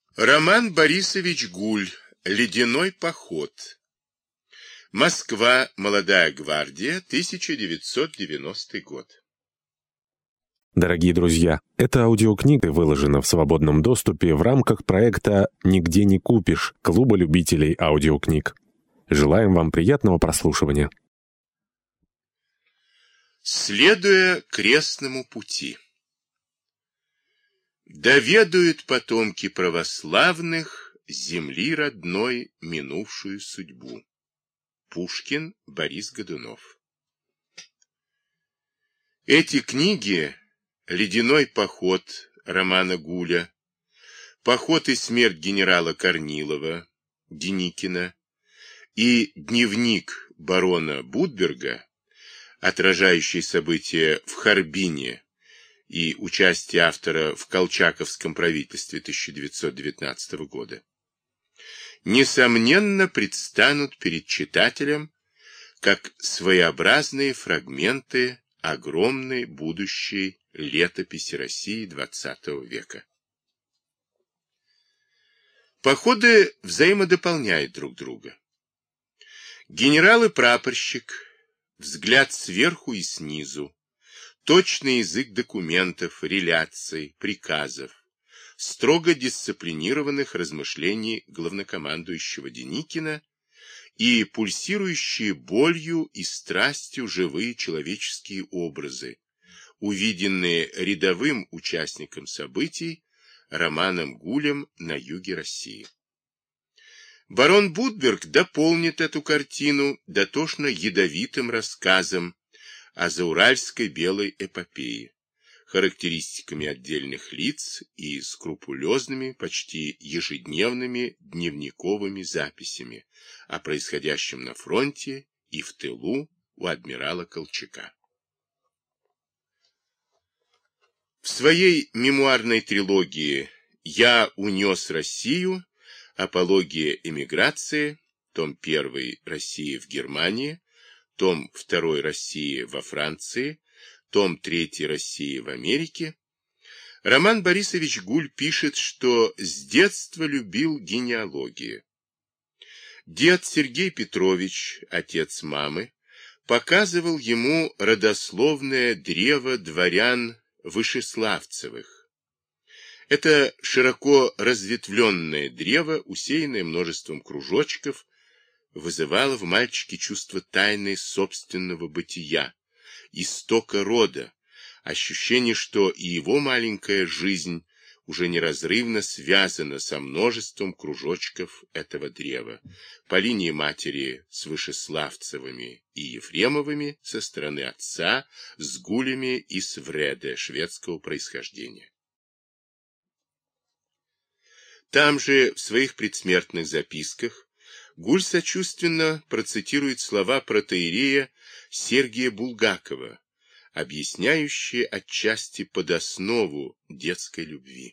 Роман Борисович Гуль. Ледяной поход. Москва. Молодая гвардия. 1990 год. Дорогие друзья, эта аудиокнига выложена в свободном доступе в рамках проекта «Нигде не купишь» Клуба любителей аудиокниг. Желаем вам приятного прослушивания. Следуя крестному пути. Доведают потомки православных земли родной минувшую судьбу. Пушкин, Борис Годунов. Эти книги «Ледяной поход» романа Гуля, «Поход и смерть генерала Корнилова», Деникина и «Дневник барона Будберга», отражающий события в Харбине и участие автора в колчаковском правительстве 1919 года, несомненно предстанут перед читателем как своеобразные фрагменты огромной будущей летописи России XX века. Походы взаимодополняют друг друга. Генерал и прапорщик, взгляд сверху и снизу, точный язык документов, реляций, приказов, строго дисциплинированных размышлений главнокомандующего Деникина и пульсирующие болью и страстью живые человеческие образы, увиденные рядовым участникам событий романом Гулем на юге России. Барон Будберг дополнит эту картину дотошно ядовитым рассказом о зауральской белой эпопее, характеристиками отдельных лиц и скрупулезными, почти ежедневными дневниковыми записями о происходящем на фронте и в тылу у адмирала Колчака. В своей мемуарной трилогии «Я унес Россию. Апология эмиграции», том 1 «Россия в Германии», том 2 «Россия во Франции», том 3 «Россия в Америке», Роман Борисович Гуль пишет, что с детства любил генеалогию. Дед Сергей Петрович, отец мамы, показывал ему родословное древо дворян Вышеславцевых. Это широко разветвленное древо, усеянное множеством кружочков, вызывало в мальчике чувство тайны собственного бытия, истока рода, ощущение, что и его маленькая жизнь уже неразрывно связана со множеством кружочков этого древа, по линии матери с Вышеславцевыми и Ефремовыми, со стороны отца с Гулями из Вреде шведского происхождения. Там же в своих предсмертных записках Гуль сочувственно процитирует слова протоиерея Сергия Булгакова, объясняющие отчасти подоснову детской любви.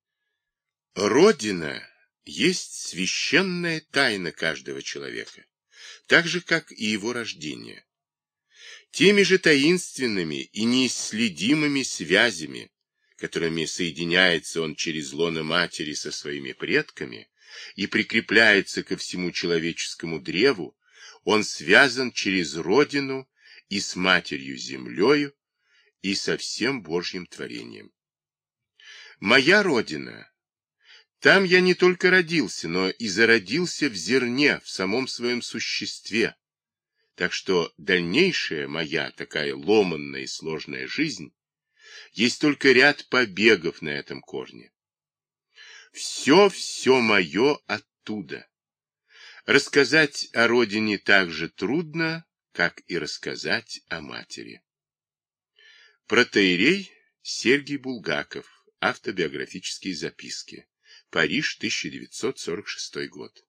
Родина есть священная тайна каждого человека, так же, как и его рождение. Теми же таинственными и неисследимыми связями, которыми соединяется он через лоно матери со своими предками и прикрепляется ко всему человеческому древу, он связан через родину и с матерью землею, и со всем Божьим творением. Моя родина, там я не только родился, но и зародился в зерне, в самом своем существе, так что дальнейшая моя такая ломанная и сложная жизнь есть только ряд побегов на этом корне. Все мое оттуда. Рассказать о родине так же трудно, как и рассказать о матери. Протоиерей Сергий Булгаков. Автобиографические записки. Париж, 1946 год.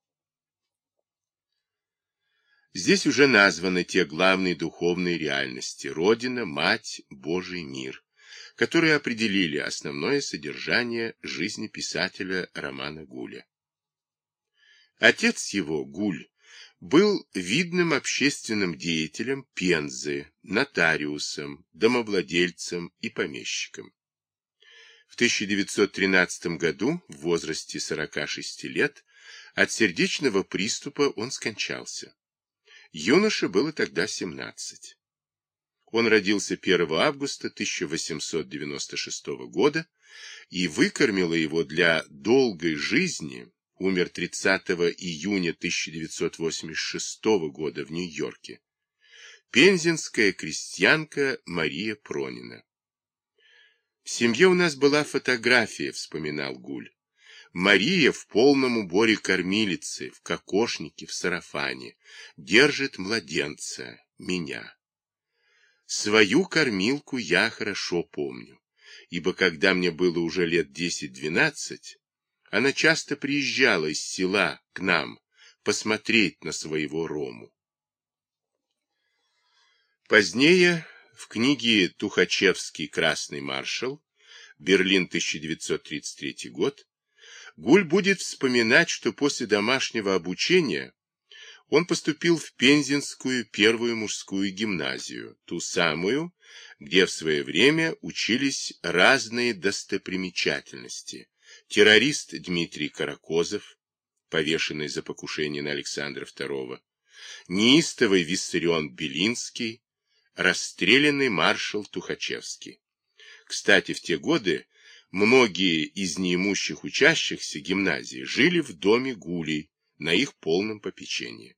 Здесь уже названы те главные духовные реальности – Родина, Мать, Божий мир, которые определили основное содержание жизни писателя романа Гуля. Отец его, Гуль, был видным общественным деятелем Пензы, нотариусом, домовладельцем и помещиком. В 1913 году, в возрасте 46 лет, от сердечного приступа он скончался. Юноше было тогда 17. Он родился 1 августа 1896 года, и выкормила его для долгой жизни, умер 30 июня 1986 года в Нью-Йорке, пензенская крестьянка Мария Пронина. «В семье у нас была фотография», — вспоминал Гуль. «Мария в полном уборе кормилицы, в кокошнике, в сарафане, держит младенца, меня. Свою кормилку я хорошо помню, ибо когда мне было уже лет 10-12, она часто приезжала из села к нам посмотреть на своего Рому». Позднее в книге Тухачевский «Красный маршал», Берлин, 1933 год, Гуль будет вспоминать, что после домашнего обучения он поступил в Пензенскую первую мужскую гимназию, ту самую, где в свое время учились разные достопримечательности. Террорист Дмитрий Каракозов, повешенный за покушение на Александра II, неистовый Виссарион Белинский, расстрелянный маршал Тухачевский. Кстати, в те годы многие из неимущих учащихся гимназии жили в доме Гулей на их полном попечении.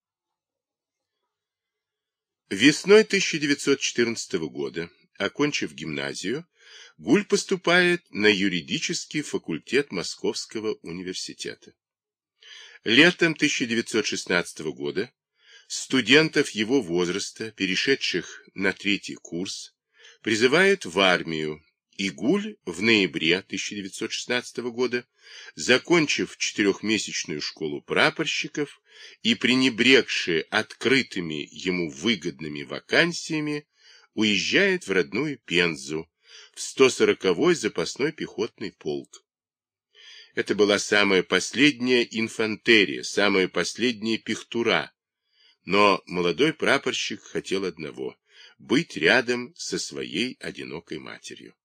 Весной 1914 года, окончив гимназию, Гуль поступает на юридический факультет Московского университета. Летом 1916 года студентов его возраста, перешедших на 3-й курс, призывают в армию, и Гуль в ноябре 1916 года, закончив 4-месячную школу прапорщиков и пренебрегши открытыми ему выгодными вакансиями, уезжает в родную Пензу, в 140-й запасной пехотный полк. Это была самая последняя инфантерия, самая последняя пехтура, но молодой прапорщик хотел одного – быть рядом со своей одинокой матерью.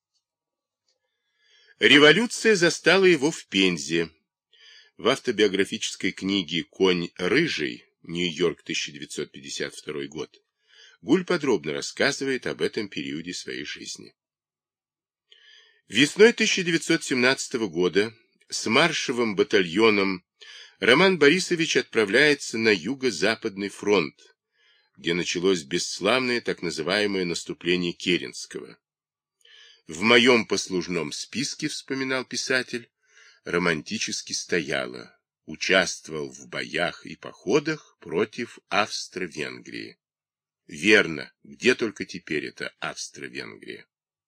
Революция застала его в Пензе. В автобиографической книге «Конь рыжий», Нью-Йорк, 1952 год, Гуль подробно рассказывает об этом периоде своей жизни. Весной 1917 года с маршевым батальоном Роман Борисович отправляется на Юго-Западный фронт, где началось бесславное так называемое наступление Керенского. В моем послужном списке, вспоминал писатель, романтически стояло: участвовал в боях и походах против Австро-Венгрии. Верно, где только теперь это Австро-Венгрия.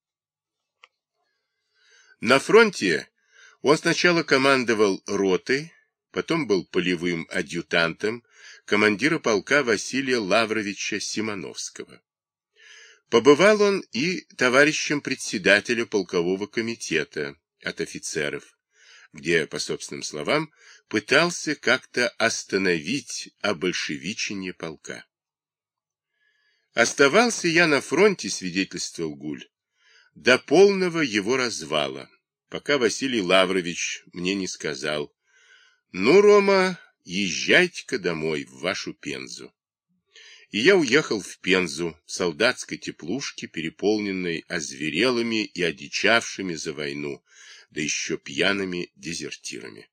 На фронте он сначала командовал ротой, потом был полевым адъютантом командира полка Василия Лавровича Симоновского. Побывал он и товарищем председателя полкового комитета от офицеров, где, по собственным словам, пытался как-то остановить обольшевичение полка. «Оставался я на фронте», — свидетельствовал Гуль, — «до полного его развала, пока Василий Лаврович мне не сказал: ну, Рома, езжайте-ка домой, в вашу Пензу». И я уехал в Пензу, в солдатской теплушке, переполненной озверелыми и одичавшими за войну, да еще пьяными дезертирами.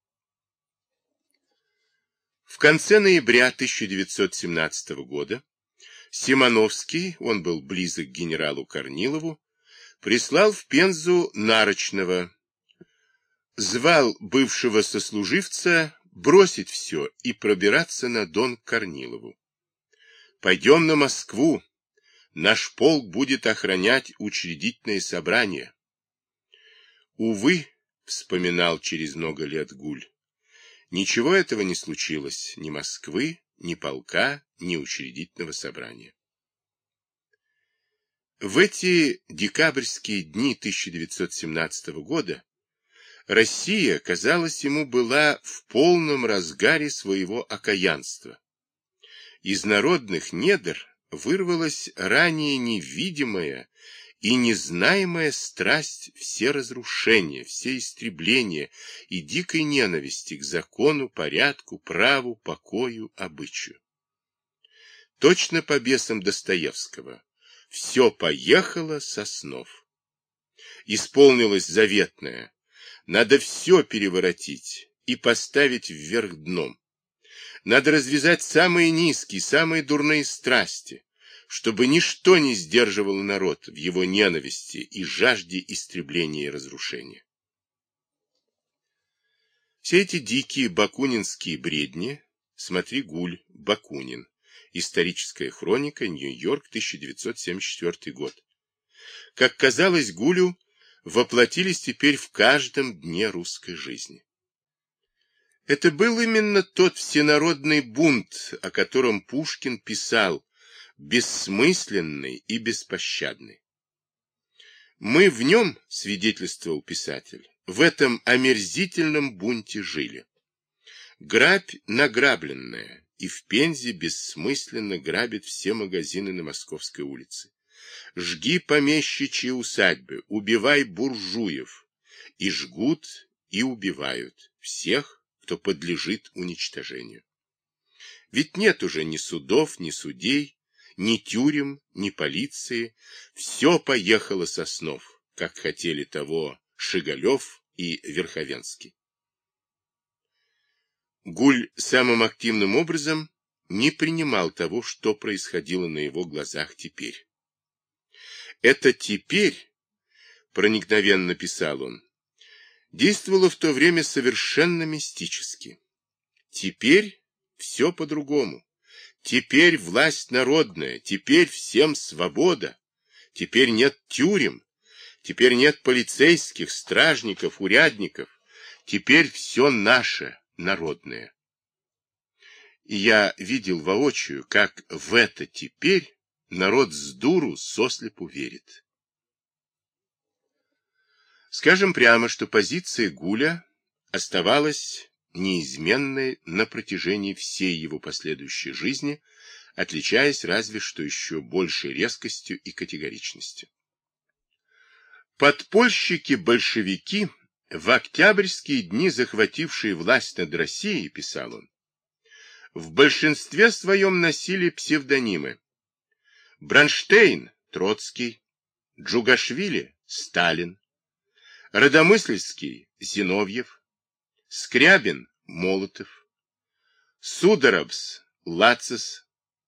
В конце ноября 1917 года Симоновский, он был близок к генералу Корнилову, прислал в Пензу нарочного, звал бывшего сослуживца бросить все и пробираться на Дон к Корнилову. «Пойдем на Москву, наш полк будет охранять учредительное собрание». Увы, вспоминал через много лет Гуль, ничего этого не случилось, ни Москвы, ни полка, ни учредительного собрания. В эти декабрьские дни 1917 года Россия, казалось ему, была в полном разгаре своего окаянства. Из народных недр вырвалась ранее невидимая и незнаемая страсть все разрушения, все истребления и дикой ненависти к закону, порядку, праву, покою, обычаю. Точно по бесам Достоевского. Все поехало со снов. Исполнилось заветное. Надо все переворотить и поставить вверх дном. Надо развязать самые низкие, самые дурные страсти, чтобы ничто не сдерживало народ в его ненависти и жажде истребления и разрушения. Все эти дикие бакунинские бредни, смотри Гуль, Бакунин, историческая хроника, Нью-Йорк, 1974 год. Как казалось Гулю, воплотились теперь в каждом дне русской жизни. Это был именно тот всенародный бунт, о котором Пушкин писал, бессмысленный и беспощадный. Мы в нем, свидетельствовал писатель, в этом омерзительном бунте жили. Грабь награбленная, и в Пензе бессмысленно грабит все магазины на Московской улице. Жги помещичьи усадьбы, убивай буржуев, и жгут, и убивают всех, кто подлежит уничтожению. Ведь нет уже ни судов, ни судей, ни тюрем, ни полиции, все поехало со снов, как хотели того Шигалев и Верховенский. Гуль самым активным образом не принимал того, что происходило на его глазах теперь. Это теперь, проникновенно писал он, действовало в то время совершенно мистически. Теперь все по-другому. Теперь власть народная, теперь всем свобода, теперь нет тюрем, теперь нет полицейских, стражников, урядников, теперь все наше, народное. И я видел воочию, как в это теперь народ с дуру сослепу верит. Скажем прямо, что позиция Гуля оставалась неизменной на протяжении всей его последующей жизни, отличаясь разве что еще большей резкостью и категоричностью. Подпольщики-большевики, в октябрьские дни захватившие власть над Россией, писал он, в большинстве своем носили псевдонимы. Бронштейн – Троцкий, Джугашвили – Сталин, Родомысльский – Зиновьев, Скрябин – Молотов, Судоробс – Лацис,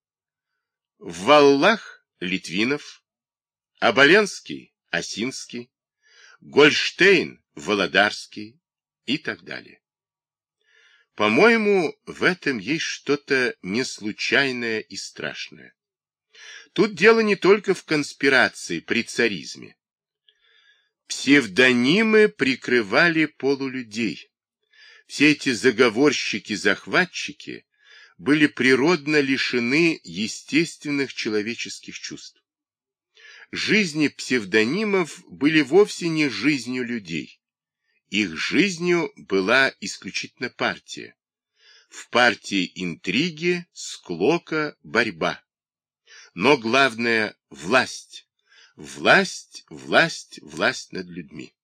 Валлах – Литвинов, Оболенский – Осинский, Гольштейн – Володарский и так далее. По-моему, в этом есть что-то неслучайное и страшное. Тут дело не только в конспирации при царизме. Псевдонимы прикрывали полулюдей. Все эти заговорщики-захватчики были природно лишены естественных человеческих чувств. Жизни псевдонимов были вовсе не жизнью людей. Их жизнью была исключительно партия. В партии интриги, склока, борьба. Но главное – власть. Власть, власть, власть над людьми.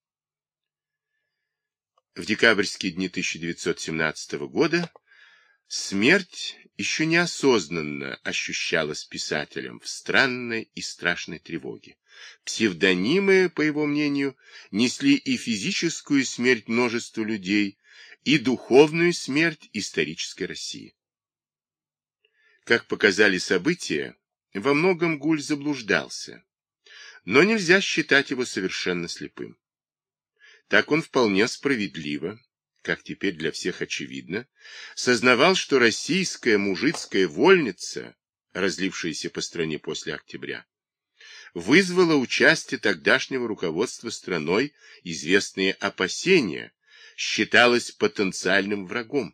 В декабрьские дни 1917 года смерть еще неосознанно ощущалась писателем в странной и страшной тревоге. Псевдонимы, по его мнению, несли и физическую смерть множеству людей, и духовную смерть исторической России. Как показали события, во многом Гуль заблуждался, но нельзя считать его совершенно слепым. Так он вполне справедливо, как теперь для всех очевидно, сознавал, что российская мужицкая вольница, разлившаяся по стране после октября, вызвала у части тогдашнего руководства страной известные опасения, считалась потенциальным врагом.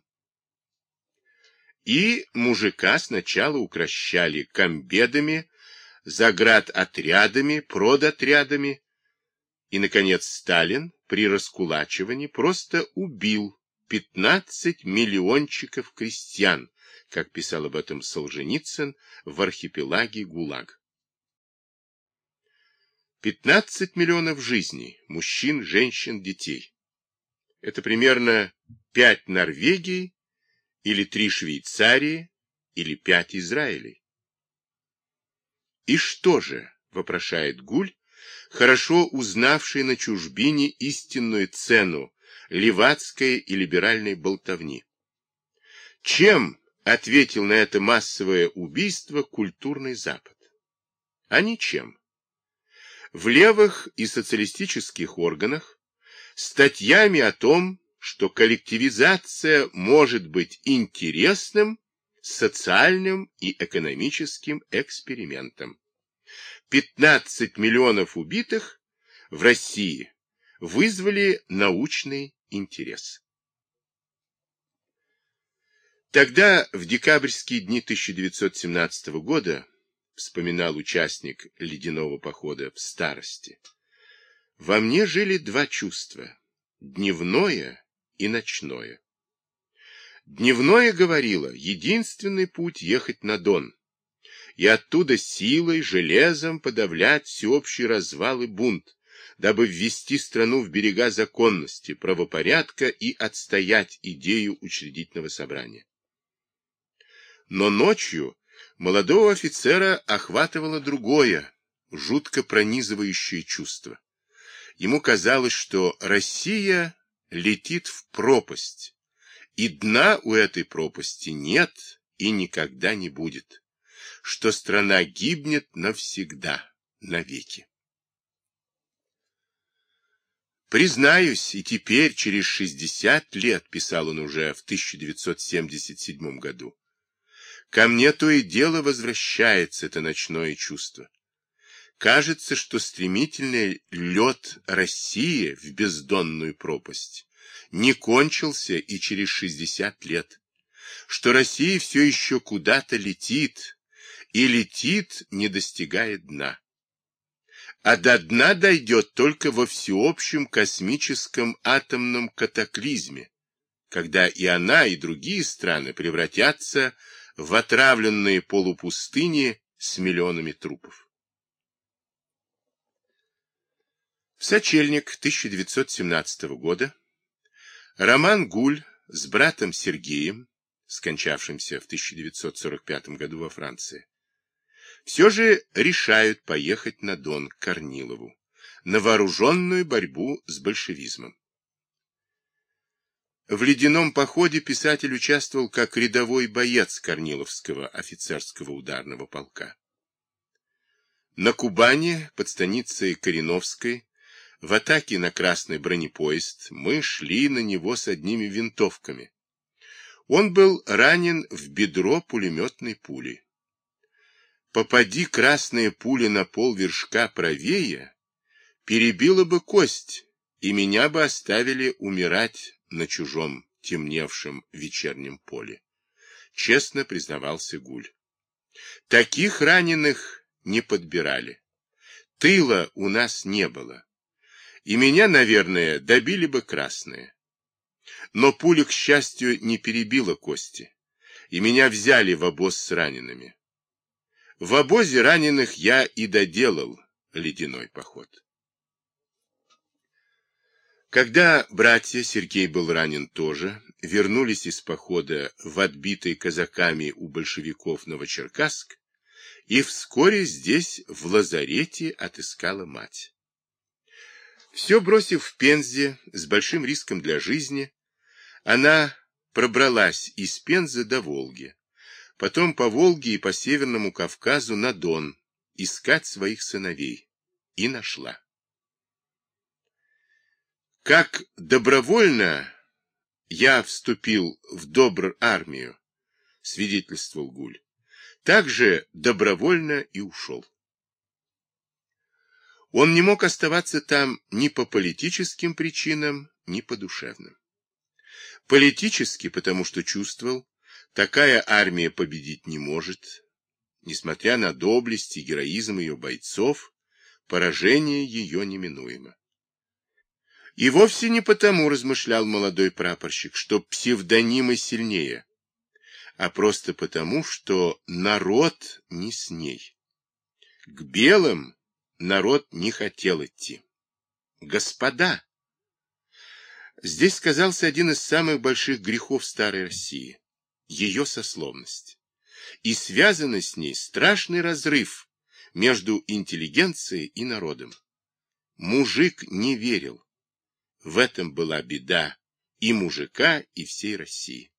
И мужика сначала укрощали комбедами, заградотрядами, продотрядами, и, наконец, Сталин при раскулачивании просто убил 15 миллиончиков крестьян, как писал об этом Солженицын в архипелаге ГУЛАГ. 15 миллионов жизней, мужчин, женщин, детей. Это примерно 5 Норвегий, или 3 Швейцарии, или 5 Израилей. И что же, вопрошает Гуль, хорошо узнавший на чужбине истинную цену левацкой и либеральной болтовни? Чем ответил на это массовое убийство культурный Запад? А ничем. В левых и социалистических органах статьями о том, что коллективизация может быть интересным социальным и экономическим экспериментом. 15 миллионов убитых в России вызвали научный интерес. Тогда, в декабрьские дни 1917 года, вспоминал участник ледяного похода в старости, во мне жили два чувства – дневное и ночное. Дневное говорило, единственный путь ехать на Дон, и оттуда силой, железом подавлять всеобщий развал и бунт, дабы ввести страну в берега законности, правопорядка и отстоять идею учредительного собрания. Но ночью молодого офицера охватывало другое, жутко пронизывающее чувство. Ему казалось, что Россия летит в пропасть, и дна у этой пропасти нет и никогда не будет, что страна гибнет навсегда, навеки. Признаюсь, и теперь, через 60 лет, писал он уже в 1977 году, ко мне то и дело возвращается это ночное чувство. Кажется, что стремительный лед России в бездонную пропасть не кончился и через 60 лет, что Россия все еще куда-то летит, и летит, не достигая дна. А до дна дойдет только во всеобщем космическом атомном катаклизме, когда и она, и другие страны превратятся в отравленные полупустыни с миллионами трупов. В сочельник 1917 года Роман Гуль с братом Сергеем, скончавшимся в 1945 году во Франции, все же решают поехать на Дон к Корнилову, на вооруженную борьбу с большевизмом. В ледяном походе писатель участвовал как рядовой боец Корниловского офицерского ударного полка. На Кубани, под станицей Кореновской, в атаке на красный бронепоезд мы шли на него с одними винтовками. Он был ранен в бедро пулеметной пулей. Попади красная пуля на полвершка правее, перебила бы кость, и меня бы оставили умирать на чужом темневшем вечернем поле. Честно признавался Гуль. Таких раненых не подбирали. Тыла у нас не было. И меня, наверное, добили бы красные. Но пуля, к счастью, не перебила кости, и меня взяли в обоз с ранеными. В обозе раненых я и доделал ледяной поход. Когда братья, Сергей был ранен тоже, вернулись из похода в отбитый казаками у большевиков Новочеркасск, и вскоре здесь, в лазарете, отыскала мать. Все бросив в Пензе с большим риском для жизни, она пробралась из Пензы до Волги, потом по Волге и по Северному Кавказу на Дон искать своих сыновей, и нашла. Как добровольно я вступил в Добр-армию, свидетельствовал Гуль, так же добровольно и ушел. Он не мог оставаться там ни по политическим причинам, ни по душевным. Политически, потому что чувствовал, такая армия победить не может. Несмотря на доблесть и героизм ее бойцов, поражение ее неминуемо. И вовсе не потому, размышлял молодой прапорщик, что псевдонимы сильнее, а просто потому, что народ не с ней. К белым народ не хотел идти. Господа! Здесь сказался один из самых больших грехов старой России – ее сословность. И связанный с ней страшный разрыв между интеллигенцией и народом. Мужик не верил. В этом была беда и мужика, и всей России.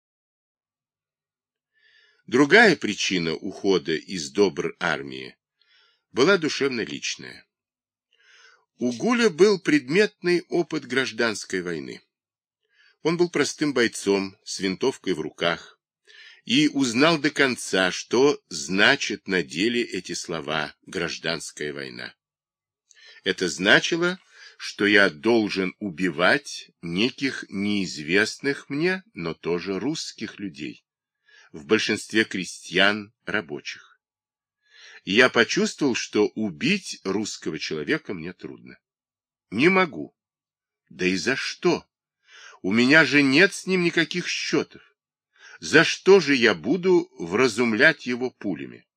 Другая причина ухода из добр армии была душевно-личная. У Гуля был предметный опыт гражданской войны. Он был простым бойцом с винтовкой в руках и узнал до конца, что значит на деле эти слова «гражданская война». Это значило, что я должен убивать неких неизвестных мне, но тоже русских людей, в большинстве крестьян, рабочих. И я почувствовал, что убить русского человека мне трудно. Не могу. Да и за что? У меня же нет с ним никаких счетов. За что же я буду вразумлять его пулями?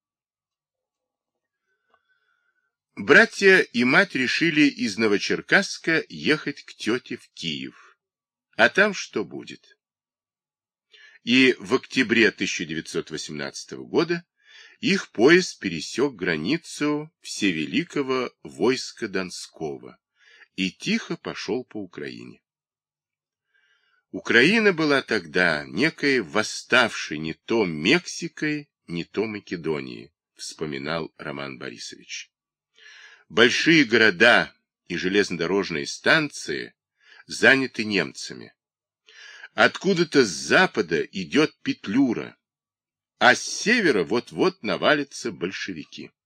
Братья и мать решили из Новочеркасска ехать к тете в Киев. А там что будет? И в октябре 1918 года их поезд пересек границу всевеликого войска Донского и тихо пошел по Украине. Украина была тогда некой восставшей не то Мексикой, не то Македонией, вспоминал Роман Борисович. Большие города и железнодорожные станции заняты немцами. Откуда-то с запада идет Петлюра, а с севера вот-вот навалятся большевики.